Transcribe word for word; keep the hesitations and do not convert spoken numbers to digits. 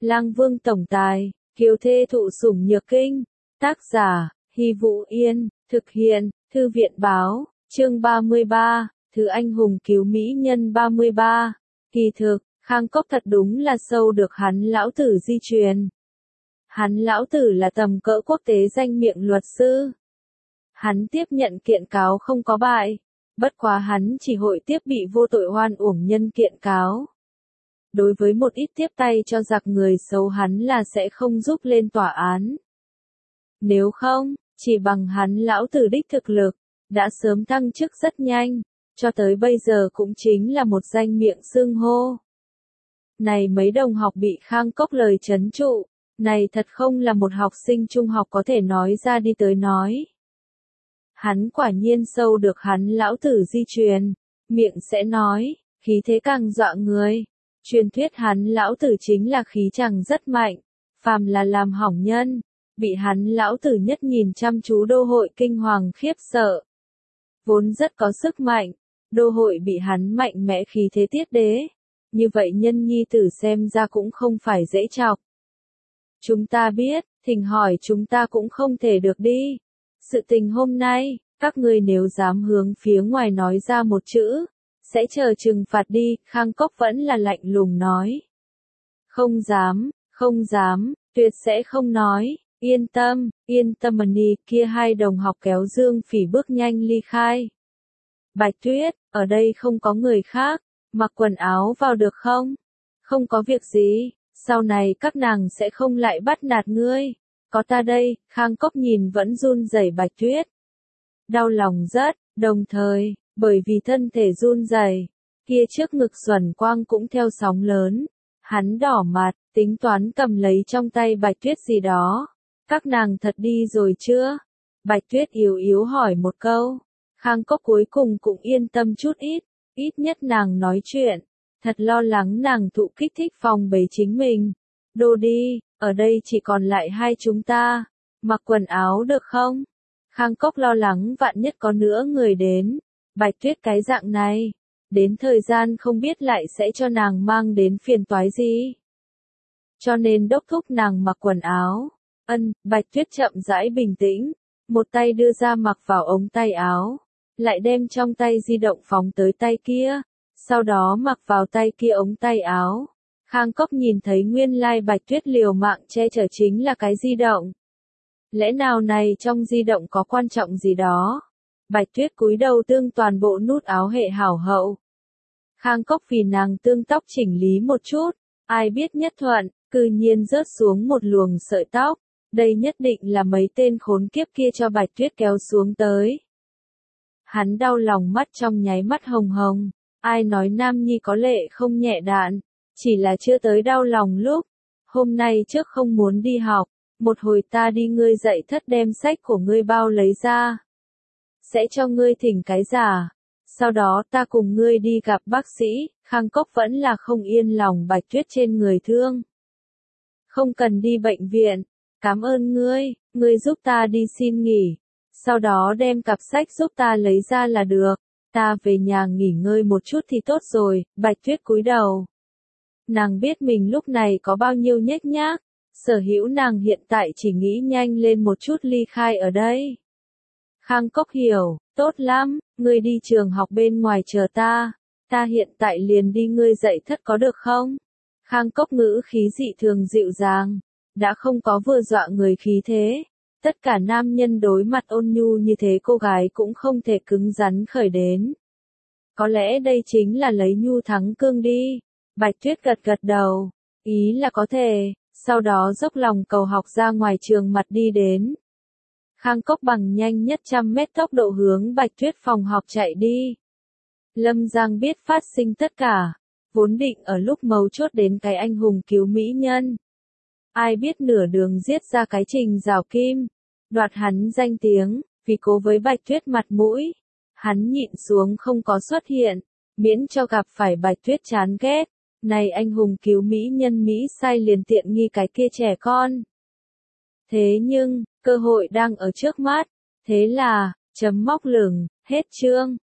Lang Vương tổng tài, kiều thê thụ sủng nhược kinh. Tác giả, Hy Vũ Yên, thực hiện, Thư viện báo, chương ba mươi ba, Thứ anh hùng cứu mỹ nhân ba mươi ba. Kỳ thực, Khang Cốc thật đúng là sâu được hắn lão tử di truyền. Hắn lão tử là tầm cỡ quốc tế danh miệng luật sư. Hắn tiếp nhận kiện cáo không có bại, bất quá hắn chỉ hội tiếp bị vô tội oan uổng nhân kiện cáo. Đối với một ít tiếp tay cho giặc người xấu hắn là sẽ không giúp lên tòa án. Nếu không, chỉ bằng hắn lão tử đích thực lực, đã sớm thăng chức rất nhanh, cho tới bây giờ cũng chính là một danh miệng xưng hô. Này mấy đồng học bị Khang Cốc lời trấn trụ, này thật không là một học sinh trung học có thể nói ra đi tới nói. Hắn quả nhiên sâu được hắn lão tử di truyền, miệng sẽ nói, khí thế càng dọa người. Truyền thuyết hắn lão tử chính là khí chàng rất mạnh, phàm là làm hỏng nhân, bị hắn lão tử nhất nhìn chăm chú đô hội kinh hoàng khiếp sợ. Vốn rất có sức mạnh, đô hội bị hắn mạnh mẽ khí thế tiết đế, như vậy nhân nhi tử xem ra cũng không phải dễ chọc. Chúng ta biết, thỉnh hỏi chúng ta cũng không thể được đi. Sự tình hôm nay, các ngươi nếu dám hướng phía ngoài nói ra một chữ, sẽ chờ trừng phạt đi, Khang Cốc vẫn là lạnh lùng nói. Không dám, không dám, tuyệt sẽ không nói, yên tâm, yên tâm mà đi, kia hai đồng học kéo Dương Phỉ bước nhanh ly khai. Bạch Tuyết, ở đây không có người khác, mặc quần áo vào được không? Không có việc gì, sau này các nàng sẽ không lại bắt nạt ngươi, có ta đây, Khang Cốc nhìn vẫn run rẩy Bạch Tuyết. Đau lòng rất, đồng thời, bởi vì thân thể run rẩy, kia trước ngực xuẩn quang cũng theo sóng lớn, hắn đỏ mặt, tính toán cầm lấy trong tay Bạch Tuyết gì đó. Các nàng thật đi rồi chưa? Bạch Tuyết yếu yếu hỏi một câu. Khang Cốc cuối cùng cũng yên tâm chút ít, ít nhất nàng nói chuyện, thật lo lắng nàng thụ kích thích phòng bấy chính mình. Đồ đi, ở đây chỉ còn lại hai chúng ta, mặc quần áo được không? Khang Cốc lo lắng vạn nhất có nữa người đến. Bạch Tuyết cái dạng này, đến thời gian không biết lại sẽ cho nàng mang đến phiền toái gì. Cho nên đốc thúc nàng mặc quần áo. Ân, Bạch Tuyết chậm rãi bình tĩnh, một tay đưa ra mặc vào ống tay áo, lại đem trong tay di động phóng tới tay kia, sau đó mặc vào tay kia ống tay áo. Khang Cốc nhìn thấy nguyên lai Bạch Tuyết liều mạng che chở chính là cái di động. Lẽ nào này trong di động có quan trọng gì đó? Bạch Tuyết cúi đầu tương toàn bộ nút áo hệ hảo hậu. Khang Cốc vì nàng tương tóc chỉnh lý một chút, ai biết nhất thuận, cư nhiên rớt xuống một luồng sợi tóc. Đây nhất định là mấy tên khốn kiếp kia cho Bạch Tuyết kéo xuống tới. Hắn đau lòng mắt trong nháy mắt hồng hồng, ai nói nam nhi có lệ không nhẹ đạn, chỉ là chưa tới đau lòng lúc. Hôm nay trước không muốn đi học, một hồi ta đi ngươi dạy thất đem sách của ngươi bao lấy ra. Sẽ cho ngươi thỉnh cái giả, sau đó ta cùng ngươi đi gặp bác sĩ. Khang Cốc vẫn là không yên lòng Bạch Tuyết trên người thương. Không cần đi bệnh viện, cảm ơn ngươi, ngươi giúp ta đi xin nghỉ, sau đó đem cặp sách giúp ta lấy ra là được, ta về nhà nghỉ ngơi một chút thì tốt rồi. Bạch Tuyết cúi đầu. Nàng biết mình lúc này có bao nhiêu nhếch nhác, sở hữu nàng hiện tại chỉ nghĩ nhanh lên một chút ly khai ở đây. Khang Cốc hiểu, tốt lắm, ngươi đi trường học bên ngoài chờ ta, ta hiện tại liền đi ngươi dạy thất có được không? Khang Cốc ngữ khí dị thường dịu dàng, đã không có vừa dọa người khí thế. Tất cả nam nhân đối mặt ôn nhu như thế cô gái cũng không thể cứng rắn khởi đến. Có lẽ đây chính là lấy nhu thắng cương đi. Bạch Tuyết gật gật đầu, ý là có thể, sau đó dốc lòng cầu học ra ngoài trường mặt đi đến. Khang Cốc bằng nhanh nhất trăm mét tốc độ hướng Bạch Tuyết phòng học chạy đi. Lâm Giang biết phát sinh tất cả, vốn định ở lúc mấu chốt đến cái anh hùng cứu mỹ nhân. Ai biết nửa đường giết ra cái Trình Rào Kim, đoạt hắn danh tiếng, vì cố với Bạch Tuyết mặt mũi. Hắn nhịn xuống không có xuất hiện, miễn cho gặp phải Bạch Tuyết chán ghét. Này anh hùng cứu mỹ nhân Mỹ sai liền tiện nghi cái kia trẻ con. Thế nhưng, cơ hội đang ở trước mắt, thế là, chấm móc lửng, hết chương.